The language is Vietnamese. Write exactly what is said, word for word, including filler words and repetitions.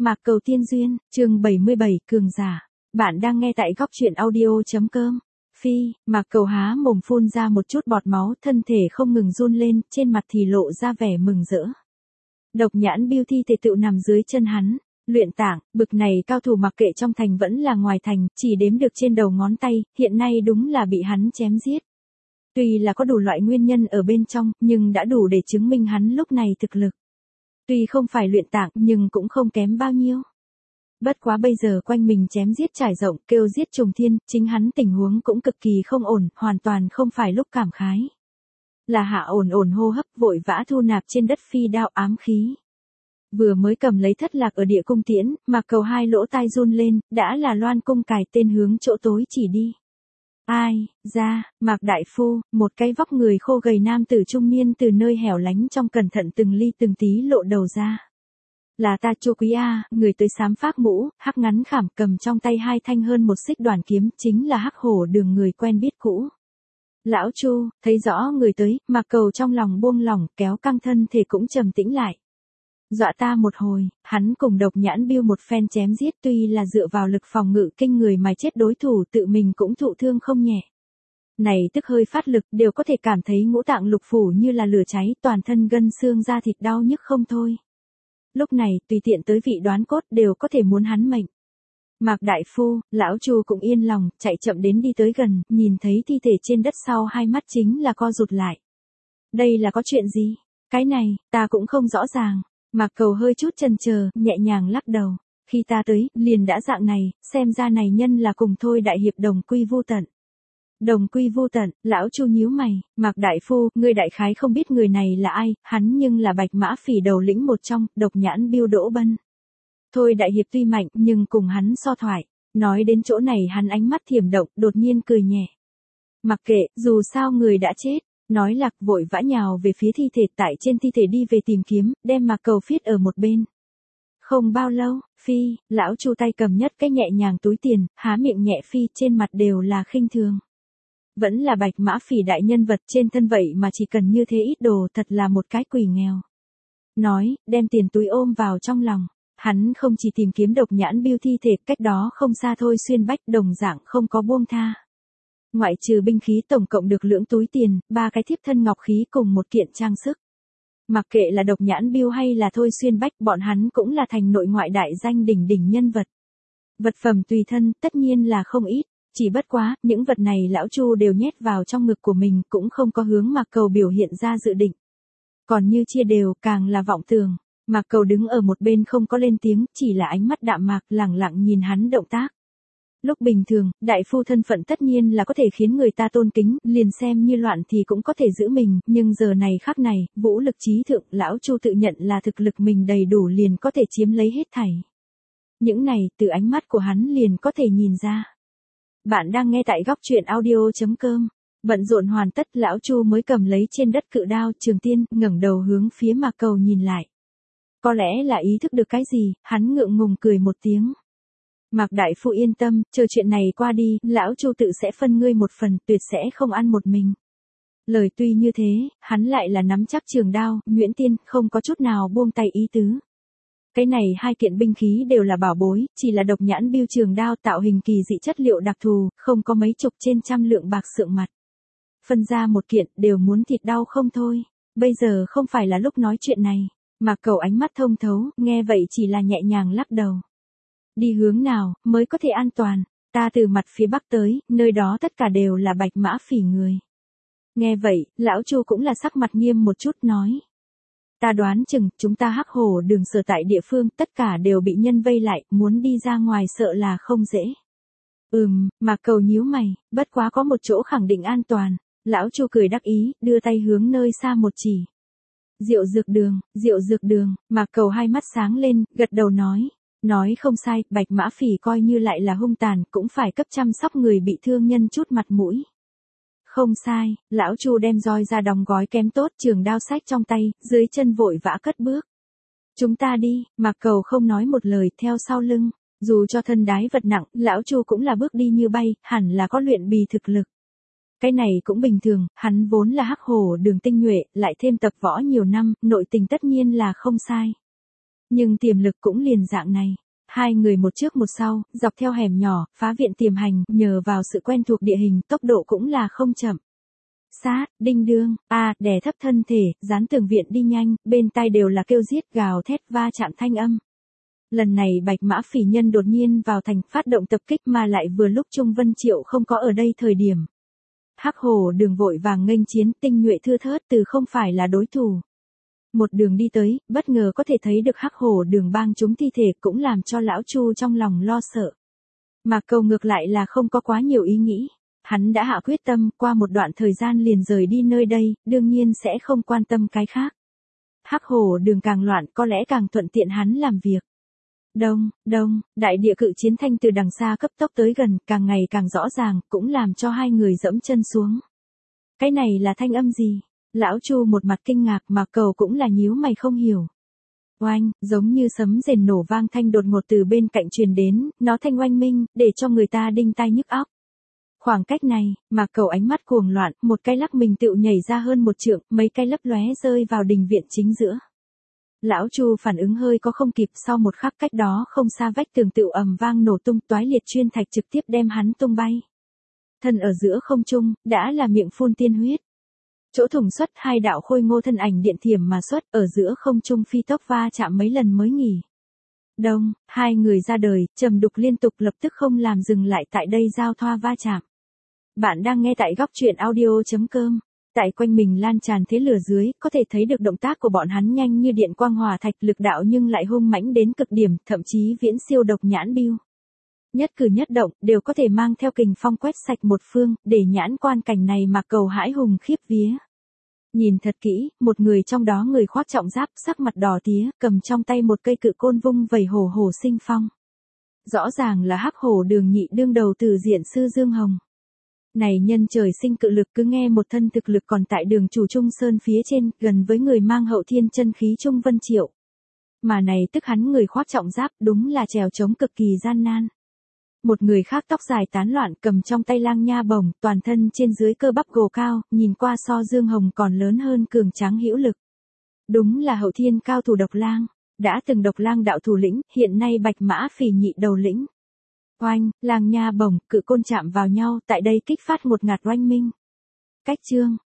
Mạc Cầu Tiên Duyên, chương bảy mươi bảy, Cường Giả. Bạn đang nghe tại góc truyện audio.com. Phi, Mạc Cầu há mồm phun ra một chút bọt máu, thân thể không ngừng run lên, trên mặt thì lộ ra vẻ mừng rỡ. Độc Nhãn Beauty tề tựu nằm dưới chân hắn. Luyện tạng, bực này cao thủ mặc kệ trong thành vẫn là ngoài thành, chỉ đếm được trên đầu ngón tay, hiện nay đúng là bị hắn chém giết. Tuy là có đủ loại nguyên nhân ở bên trong, nhưng đã đủ để chứng minh hắn lúc này thực lực. Tuy không phải luyện tạng nhưng cũng không kém bao nhiêu. Bất quá bây giờ quanh mình chém giết trải rộng, kêu giết trùng thiên, chính hắn tình huống cũng cực kỳ không ổn, hoàn toàn không phải lúc cảm khái. Là hạ ổn ổn hô hấp, vội vã thu nạp trên đất phi đao ám khí. Vừa mới cầm lấy thất lạc ở địa cung tiễn, Mạc Cầu hai lỗ tai run lên, đã là Loan cung cài tên hướng chỗ tối chỉ đi. Ai, ra, Mạc Đại Phu, một cái vóc người khô gầy nam tử trung niên từ nơi hẻo lánh trong cẩn thận từng ly từng tí lộ đầu ra. Là ta Chu Quý A, người tới xám phác mũ, hắc ngắn khảm cầm trong tay hai thanh hơn một xích đoàn kiếm, chính là Hắc Hổ Đường người quen biết cũ. Lão Chu, thấy rõ người tới, Mạc Cầu trong lòng buông lỏng, kéo căng thân thể cũng trầm tĩnh lại. Dọa ta một hồi, hắn cùng Độc Nhãn Biêu một phen chém giết, tuy là dựa vào lực phòng ngự kinh người mà chết đối thủ, tự mình cũng thụ thương không nhẹ. Này tức hơi phát lực đều có thể cảm thấy ngũ tạng lục phủ như là lửa cháy, toàn thân gân xương da thịt đau nhức không thôi. Lúc này, tùy tiện tới vị đoán cốt đều có thể muốn hắn mệnh. Mạc Đại Phu, lão Chu cũng yên lòng, chạy chậm đến đi tới gần, nhìn thấy thi thể trên đất sau hai mắt chính là co rụt lại. Đây là có chuyện gì? Cái này, ta cũng không rõ ràng. Mạc Cầu hơi chút chần chờ, nhẹ nhàng lắc đầu. Khi ta tới, liền đã dạng này, xem ra này nhân là cùng thôi đại hiệp đồng quy vu tận. Đồng quy vu tận, lão Chu nhíu mày, Mạc Đại Phu, ngươi đại khái không biết người này là ai, hắn nhưng là Bạch Mã Phỉ đầu lĩnh một trong, Độc Nhãn Biêu Đỗ Bân. Thôi đại hiệp tuy mạnh, nhưng cùng hắn so thoại. Nói đến chỗ này hắn ánh mắt thiểm động, đột nhiên cười nhẹ. Mặc kệ, dù sao người đã chết. Nói lạc vội vã nhào về phía thi thể, tại trên thi thể đi về tìm kiếm, đem Mạc Cầu phiết ở một bên. Không bao lâu, Phi, lão Chu tay cầm nhất cái nhẹ nhàng túi tiền, há miệng nhẹ Phi, trên mặt đều là khinh thường. Vẫn là Bạch Mã Phỉ đại nhân vật trên thân vậy mà chỉ cần như thế ít đồ, thật là một cái quỷ nghèo. Nói, đem tiền túi ôm vào trong lòng. Hắn không chỉ tìm kiếm Độc Nhãn Biêu thi thể, cách đó không xa thôi Xuyên Bách đồng dạng không có buông tha. Ngoại trừ binh khí tổng cộng được lưỡng túi tiền, ba cái thiếp thân ngọc khí cùng một kiện trang sức. Mặc kệ là Độc Nhãn Biêu hay là thôi Xuyên Bách, bọn hắn cũng là thành nội ngoại đại danh đỉnh đỉnh nhân vật. Vật phẩm tùy thân, tất nhiên là không ít, chỉ bất quá, những vật này lão Chu đều nhét vào trong ngực của mình, cũng không có hướng Mạc Cầu biểu hiện ra dự định. Còn như chia đều, càng là vọng tưởng. Mạc Cầu đứng ở một bên không có lên tiếng, chỉ là ánh mắt đạm mạc lẳng lặng nhìn hắn động tác. Lúc bình thường, đại phu thân phận tất nhiên là có thể khiến người ta tôn kính, liền xem như loạn thì cũng có thể giữ mình, nhưng giờ này khắc này, vũ lực trí thượng, lão Chu tự nhận là thực lực mình đầy đủ liền có thể chiếm lấy hết thảy. Những này, từ ánh mắt của hắn liền có thể nhìn ra. Bạn đang nghe tại góc truyện audio.com. Bận rộn hoàn tất, lão Chu mới cầm lấy trên đất cự đao Trường Tiên, ngẩng đầu hướng phía Mạc Cầu nhìn lại. Có lẽ là ý thức được cái gì, hắn ngượng ngùng cười một tiếng. Mạc Đại Phu yên tâm, chờ chuyện này qua đi, lão Chu tự sẽ phân ngươi một phần, tuyệt sẽ không ăn một mình. Lời tuy như thế, hắn lại là nắm chắc trường đao, Nhuyễn Tiên, không có chút nào buông tay ý tứ. Cái này hai kiện binh khí đều là bảo bối, chỉ là Độc Nhãn Biêu trường đao tạo hình kỳ dị chất liệu đặc thù, không có mấy chục trên trăm lượng bạc sượng mặt. Phân ra một kiện, đều muốn thịt đau không thôi. Bây giờ không phải là lúc nói chuyện này. Mạc Cầu ánh mắt thông thấu, nghe vậy chỉ là nhẹ nhàng lắc đầu. Đi hướng nào, mới có thể an toàn, ta từ mặt phía bắc tới, nơi đó tất cả đều là Bạch Mã Phỉ người. Nghe vậy, lão Chu cũng là sắc mặt nghiêm một chút nói. Ta đoán chừng, chúng ta Hắc Hổ Đường sở tại địa phương, tất cả đều bị nhân vây lại, muốn đi ra ngoài sợ là không dễ. Ừm, Mạc Cầu nhíu mày, bất quá có một chỗ khẳng định an toàn, lão Chu cười đắc ý, đưa tay hướng nơi xa một chỉ. Diệu Dược Đường, Diệu Dược Đường, Mạc Cầu hai mắt sáng lên, gật đầu nói. Nói không sai, Bạch Mã Phỉ coi như lại là hung tàn, cũng phải cấp chăm sóc người bị thương nhân chút mặt mũi. Không sai, lão Chu đem roi ra đóng gói kém tốt, trường đao sách trong tay, dưới chân vội vã cất bước. Chúng ta đi, Mạc Cầu không nói một lời, theo sau lưng. Dù cho thân đái vật nặng, lão Chu cũng là bước đi như bay, hẳn là có luyện bì thực lực. Cái này cũng bình thường, hắn vốn là Hắc Hổ Đường tinh nhuệ, lại thêm tập võ nhiều năm, nội tình tất nhiên là không sai. Nhưng tiềm lực cũng liền dạng này. Hai người một trước một sau, dọc theo hẻm nhỏ, phá viện tiềm hành, nhờ vào sự quen thuộc địa hình, tốc độ cũng là không chậm. Sát, đinh đương, a, đè thấp thân thể, dán tường viện đi nhanh, bên tai đều là kêu giết, gào thét, va chạm thanh âm. Lần này Bạch Mã Phỉ Nhân đột nhiên vào thành phát động tập kích mà lại vừa lúc Trung Vân Triệu không có ở đây thời điểm. Hắc Hổ Đường vội vàng nghênh chiến, tinh nhuệ thưa thớt từ không phải là đối thủ. Một đường đi tới, bất ngờ có thể thấy được Hắc Hổ Đường bang chúng thi thể cũng làm cho lão Chu trong lòng lo sợ. Mà Cầu ngược lại là không có quá nhiều ý nghĩ. Hắn đã hạ quyết tâm qua một đoạn thời gian liền rời đi nơi đây, đương nhiên sẽ không quan tâm cái khác. Hắc Hổ Đường càng loạn có lẽ càng thuận tiện hắn làm việc. Đông, đông, đại địa cự chiến thanh từ đằng xa cấp tốc tới gần, càng ngày càng rõ ràng, cũng làm cho hai người dẫm chân xuống. Cái này là thanh âm gì? Lão Chu một mặt kinh ngạc mà Cầu cũng là nhíu mày không hiểu. Oanh, giống như sấm rền nổ vang thanh đột ngột từ bên cạnh truyền đến, nó thanh oanh minh, để cho người ta đinh tai nhức óc. Khoảng cách này, mà Cầu ánh mắt cuồng loạn, một cái lắc mình tựu nhảy ra hơn một trượng, mấy cái lấp lóe rơi vào đình viện chính giữa. Lão Chu phản ứng hơi có không kịp, sau một khắc cách đó không xa vách tường tựu ầm vang nổ tung, toái liệt chuyên thạch trực tiếp đem hắn tung bay. Thân ở giữa không trung, đã là miệng phun tiên huyết. Chỗ thủng xuất hai đạo khôi ngô thân ảnh điện thiểm mà xuất, ở giữa không trung phi tốc va chạm mấy lần mới nghỉ. Đông, hai người ra đời, trầm đục liên tục lập tức không làm dừng lại tại đây giao thoa va chạm. Bạn đang nghe tại góc truyện audio chấm com. Tại quanh mình lan tràn thế lửa dưới, có thể thấy được động tác của bọn hắn nhanh như điện quang hỏa thạch, lực đạo nhưng lại hung mãnh đến cực điểm, thậm chí viễn siêu độc nhãn bưu. Nhất cử nhất động, đều có thể mang theo kình phong quét sạch một phương, để nhãn quan cảnh này mà Cầu hãi hùng khiếp vía. Nhìn thật kỹ, một người trong đó người khoác trọng giáp, sắc mặt đỏ tía, cầm trong tay một cây cự côn vung vẩy hổ hổ sinh phong. Rõ ràng là Hắc Hổ Đường nhị đương đầu từ diện sư Dương Hồng. Này nhân trời sinh cự lực, cứ nghe một thân thực lực còn tại Đường chủ Trung Sơn phía trên, gần với người mang hậu thiên chân khí Trung Vân Triệu. Mà này tức hắn người khoác trọng giáp, đúng là trèo trống cực kỳ gian nan. Một người khác tóc dài tán loạn, cầm trong tay lang nha bổng, toàn thân trên dưới cơ bắp gồ cao, nhìn qua so Dương Hồng còn lớn hơn, cường tráng hữu lực. Đúng là hậu thiên cao thủ Độc Lang, đã từng Độc Lang đạo thủ lĩnh, hiện nay Bạch Mã Phỉ nhị đầu lĩnh. Oanh, lang nha bổng, cự côn chạm vào nhau, tại đây kích phát một ngạt oanh minh. Cách chương,